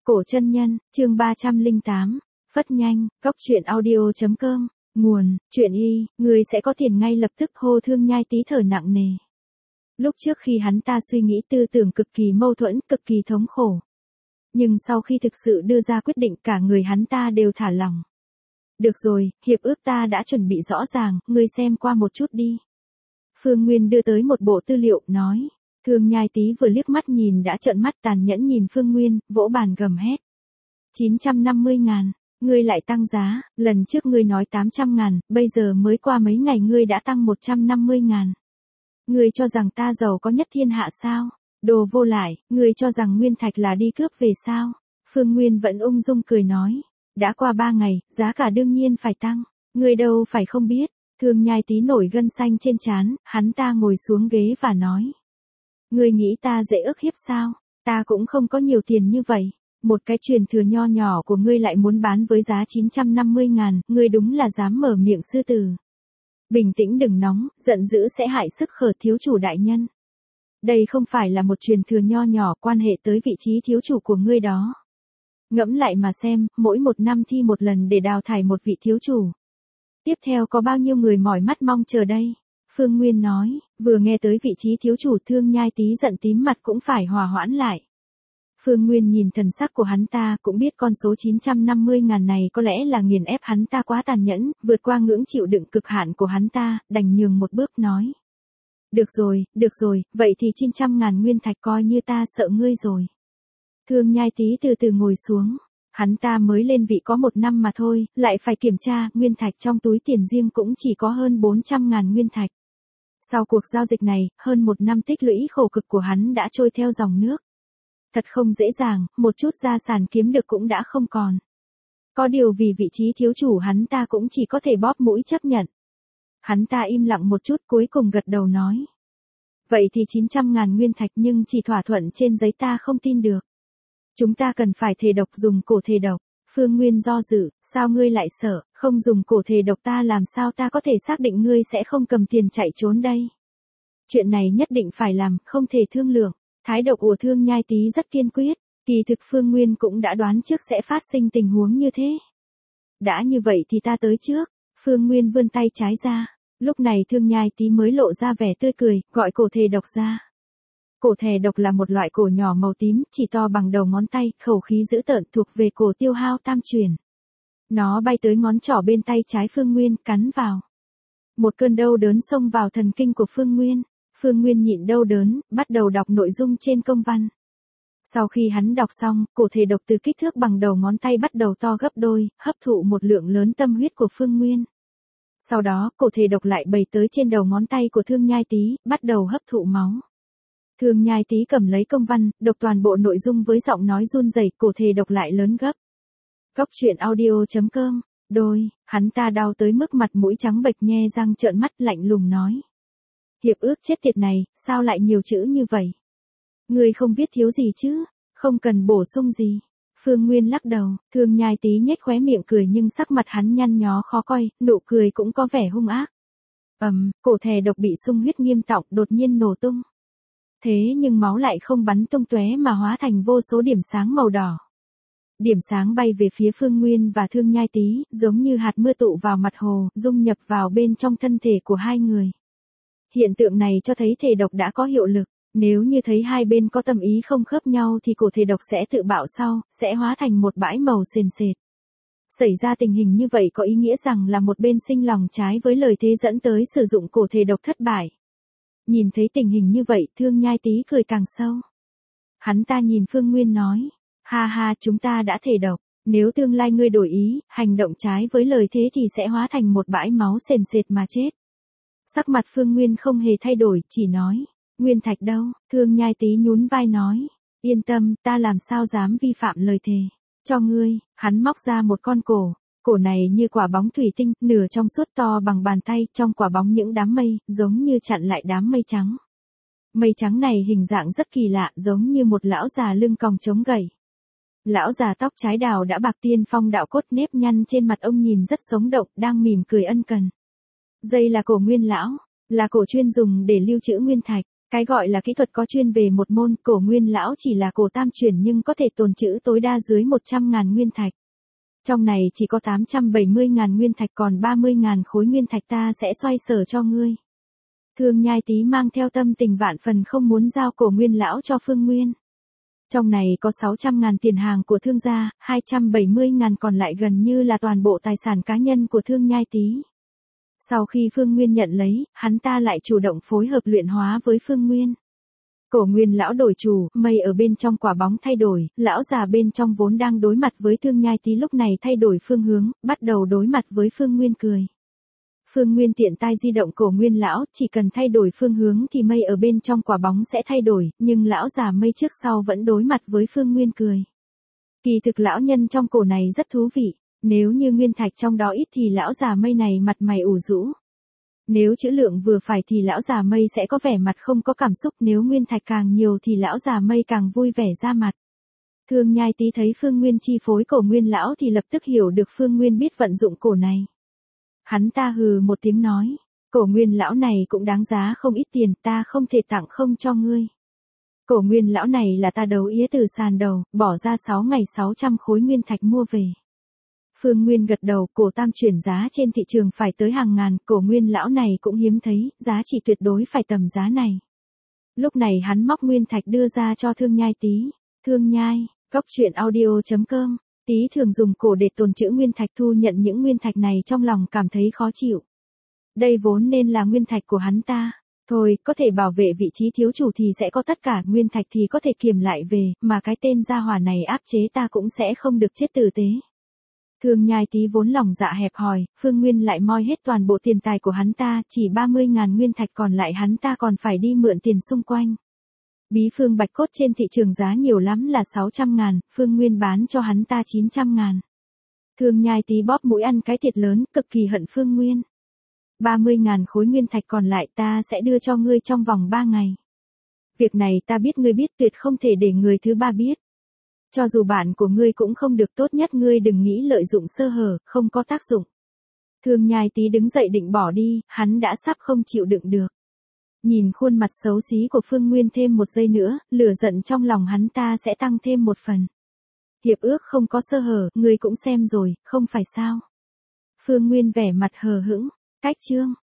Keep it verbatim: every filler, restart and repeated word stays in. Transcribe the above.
Cổ chân nhân, chương ba trăm lẻ tám, phất nhanh, cóc truyện audio chấm com, nguồn, truyện y, người sẽ có tiền ngay lập tức. Hô Thương Nhai Tý thở nặng nề. Lúc trước khi hắn ta suy nghĩ tư tưởng cực kỳ mâu thuẫn, cực kỳ thống khổ. Nhưng sau khi thực sự đưa ra quyết định, cả người hắn ta đều thả lỏng. Được rồi, hiệp ước ta đã chuẩn bị rõ ràng, ngươi xem qua một chút đi. Phương Nguyên đưa tới một bộ tư liệu, nói. Thương Nhai Tý vừa liếc mắt nhìn đã trợn mắt, tàn nhẫn nhìn Phương Nguyên, vỗ bàn gầm hét. chín trăm năm mươi ngàn, ngươi lại tăng giá, lần trước ngươi nói tám trăm ngàn, bây giờ mới qua mấy ngày ngươi đã tăng một trăm năm mươi ngàn. Ngươi cho rằng ta giàu có nhất thiên hạ sao? Đồ vô lại, ngươi cho rằng Nguyên Thạch là đi cướp về sao? Phương Nguyên vẫn ung dung cười nói. Đã qua ba ngày, giá cả đương nhiên phải tăng, ngươi đâu phải không biết. Thương Nhai Tý nổi gân xanh trên trán, hắn ta ngồi xuống ghế và nói. Ngươi nghĩ ta dễ ức hiếp sao? Ta cũng không có nhiều tiền như vậy. Một cái truyền thừa nho nhỏ của ngươi lại muốn bán với giá chín trăm năm mươi ngàn, ngươi đúng là dám mở miệng sư tử. Bình tĩnh đừng nóng, giận dữ sẽ hại sức khở thiếu chủ đại nhân. Đây không phải là một truyền thừa nho nhỏ, quan hệ tới vị trí thiếu chủ của ngươi đó. Ngẫm lại mà xem, mỗi một năm thi một lần để đào thải một vị thiếu chủ. Tiếp theo có bao nhiêu người mỏi mắt mong chờ đây? Phương Nguyên nói, vừa nghe tới vị trí thiếu chủ, Thương Nhai Tý giận tím mặt cũng phải hòa hoãn lại. Phương Nguyên nhìn thần sắc của hắn ta, cũng biết con số chín trăm năm mươi ngàn này có lẽ là nghiền ép hắn ta quá tàn nhẫn, vượt qua ngưỡng chịu đựng cực hạn của hắn ta, đành nhường một bước nói. Được rồi, được rồi, vậy thì chín trăm ngàn nguyên thạch coi như ta sợ ngươi rồi. Thương Nhai Tý từ từ ngồi xuống. Hắn ta mới lên vị có một năm mà thôi, lại phải kiểm tra, nguyên thạch trong túi tiền riêng cũng chỉ có hơn bốn trăm ngàn nguyên thạch. Sau cuộc giao dịch này, hơn một năm tích lũy khổ cực của hắn đã trôi theo dòng nước. Thật không dễ dàng, một chút gia sản kiếm được cũng đã không còn. Có điều vì vị trí thiếu chủ hắn ta cũng chỉ có thể bóp mũi chấp nhận. Hắn ta im lặng một chút cuối cùng gật đầu nói. Vậy thì chín trăm ngàn nguyên thạch nhưng chỉ thỏa thuận trên giấy ta không tin được. Chúng ta cần phải thề độc, dùng cổ thề độc. Phương Nguyên do dự, sao ngươi lại sợ, không dùng cổ thề độc ta làm sao ta có thể xác định ngươi sẽ không cầm tiền chạy trốn đây. Chuyện này nhất định phải làm, không thể thương lượng. Thái độ của Thương Nhai Tý rất kiên quyết, kỳ thực Phương Nguyên cũng đã đoán trước sẽ phát sinh tình huống như thế. Đã như vậy thì ta tới trước. Phương Nguyên vươn tay trái ra, lúc này Thương Nhai Tý mới lộ ra vẻ tươi cười, gọi cổ thề độc ra. Cổ thề độc là một loại cổ nhỏ màu tím, chỉ to bằng đầu ngón tay, khẩu khí dữ tợn, thuộc về cổ tiêu hao tam truyền. Nó bay tới ngón trỏ bên tay trái Phương Nguyên, cắn vào. Một cơn đau đớn xông vào thần kinh của Phương Nguyên. Phương Nguyên nhịn đau đớn, bắt đầu đọc nội dung trên công văn. Sau khi hắn đọc xong, cổ thề độc từ kích thước bằng đầu ngón tay bắt đầu to gấp đôi, hấp thụ một lượng lớn tâm huyết của Phương Nguyên. Sau đó, cổ thề độc lại bày tới trên đầu ngón tay của Thương Nhai Tý, bắt đầu hấp thụ máu. Thương Nhai Tý cầm lấy công văn, đọc toàn bộ nội dung với giọng nói run rẩy, cổ thề độc lại lớn gấp. Cóc truyện audio chấm com, đôi, hắn ta đau tới mức mặt mũi trắng bệch, nhe răng trợn mắt, lạnh lùng nói. Hiệp ước chết tiệt này, sao lại nhiều chữ như vậy? Ngươi không biết thiếu gì chứ, không cần bổ sung gì. Phương Nguyên lắc đầu, Thương Nhai Tý nhếch khóe miệng cười nhưng sắc mặt hắn nhăn nhó khó coi, nụ cười cũng có vẻ hung ác. Ầm, um, cổ thề độc bị xung huyết nghiêm trọng, đột nhiên nổ tung. Thế nhưng máu lại không bắn tung tóe mà hóa thành vô số điểm sáng màu đỏ. Điểm sáng bay về phía Phương Nguyên và Thương Nhai Tý, giống như hạt mưa tụ vào mặt hồ, dung nhập vào bên trong thân thể của hai người. Hiện tượng này cho thấy thề độc đã có hiệu lực, nếu như thấy hai bên có tâm ý không khớp nhau thì cổ thề độc sẽ tự bạo sau, sẽ hóa thành một bãi màu sền sệt. Xảy ra tình hình như vậy có ý nghĩa rằng là một bên sinh lòng trái với lời thế dẫn tới sử dụng cổ thề độc thất bại. Nhìn thấy tình hình như vậy, Thương Nhai Tý cười càng sâu. Hắn ta nhìn Phương Nguyên nói, ha ha, chúng ta đã thề độc, nếu tương lai ngươi đổi ý, hành động trái với lời thế thì sẽ hóa thành một bãi máu sền sệt mà chết. Sắc mặt Phương Nguyên không hề thay đổi, chỉ nói, Nguyên thạch đâu? Thương Nhai Tý nhún vai nói, yên tâm, ta làm sao dám vi phạm lời thề. Cho ngươi, hắn móc ra một con cổ. Cổ này như quả bóng thủy tinh, nửa trong suốt to bằng bàn tay, trong quả bóng những đám mây, giống như chặn lại đám mây trắng. Mây trắng này hình dạng rất kỳ lạ, giống như một lão già lưng còng chống gậy. Lão già tóc trái đào đã bạc, tiên phong đạo cốt, nếp nhăn trên mặt ông nhìn rất sống động, đang mỉm cười ân cần. Đây là cổ Nguyên lão, là cổ chuyên dùng để lưu trữ nguyên thạch. Cái gọi là kỹ thuật có chuyên về một môn, cổ nguyên lão chỉ là cổ tam chuyển nhưng có thể tồn trữ tối đa dưới một trăm ngàn nguyên thạch. Trong này chỉ có tám trăm bảy mươi ngàn nguyên thạch, còn ba mươi ngàn khối nguyên thạch ta sẽ xoay sở cho ngươi. Thương Nhai Tý mang theo tâm tình vạn phần không muốn giao cổ nguyên lão cho Phương Nguyên. Trong này có sáu trăm ngàn tiền hàng của thương gia, hai trăm bảy mươi ngàn còn lại gần như là toàn bộ tài sản cá nhân của Thương Nhai Tý. Sau khi Phương Nguyên nhận lấy, hắn ta lại chủ động phối hợp luyện hóa với Phương Nguyên. Cổ nguyên lão đổi chủ, mây ở bên trong quả bóng thay đổi, lão già bên trong vốn đang đối mặt với Thương Nhai Tý lúc này thay đổi phương hướng, bắt đầu đối mặt với Phương Nguyên cười. Phương Nguyên tiện tay di động cổ nguyên lão, chỉ cần thay đổi phương hướng thì mây ở bên trong quả bóng sẽ thay đổi, nhưng lão già mây trước sau vẫn đối mặt với Phương Nguyên cười. Kỳ thực lão nhân trong cổ này rất thú vị, nếu như nguyên thạch trong đó ít thì lão già mây này mặt mày ủ rũ. Nếu trữ lượng vừa phải thì lão già mây sẽ có vẻ mặt không có cảm xúc, nếu nguyên thạch càng nhiều thì lão già mây càng vui vẻ ra mặt. Thương Nhai Tý thấy Phương Nguyên chi phối cổ nguyên lão thì lập tức hiểu được Phương Nguyên biết vận dụng cổ này. Hắn ta hừ một tiếng nói, cổ nguyên lão này cũng đáng giá không ít tiền, ta không thể tặng không cho ngươi. Cổ nguyên lão này là ta đấu ía từ sàn đầu, bỏ ra sáu ngày sáu trăm khối nguyên thạch mua về. Phương Nguyên gật đầu, cổ tam chuyển giá trên thị trường phải tới hàng ngàn, cổ nguyên lão này cũng hiếm thấy, giá trị tuyệt đối phải tầm giá này. Lúc này hắn móc nguyên thạch đưa ra cho Thương Nhai Tý. Thương Nhai, cốc truyện audio chấm com. Tý thường dùng cổ để tồn trữ nguyên thạch, thu nhận những nguyên thạch này trong lòng cảm thấy khó chịu. Đây vốn nên là nguyên thạch của hắn ta. Thôi, có thể bảo vệ vị trí thiếu chủ thì sẽ có tất cả, nguyên thạch thì có thể kiểm lại về, mà cái tên gia hỏa này áp chế ta cũng sẽ không được chết tử tế. Thương Nhai Tý vốn lòng dạ hẹp hòi, Phương Nguyên lại moi hết toàn bộ tiền tài của hắn ta, chỉ ba mươi ngàn nguyên thạch còn lại hắn ta còn phải đi mượn tiền xung quanh. Bí phương bạch cốt trên thị trường giá nhiều lắm là sáu trăm ngàn, Phương Nguyên bán cho hắn ta chín trăm ngàn. Thương Nhai Tý bóp mũi ăn cái thiệt lớn, cực kỳ hận Phương Nguyên. ba mươi ngàn khối nguyên thạch còn lại ta sẽ đưa cho ngươi trong vòng ba ngày. Việc này ta biết ngươi biết, tuyệt không thể để người thứ ba biết. Cho dù bạn của ngươi cũng không được, tốt nhất ngươi đừng nghĩ lợi dụng sơ hở, không có tác dụng. Thương Nhai Tý đứng dậy định bỏ đi, hắn đã sắp không chịu đựng được. Nhìn khuôn mặt xấu xí của Phương Nguyên thêm một giây nữa, lửa giận trong lòng hắn ta sẽ tăng thêm một phần. Hiệp ước không có sơ hở, ngươi cũng xem rồi, không phải sao? Phương Nguyên vẻ mặt hờ hững, cách chương.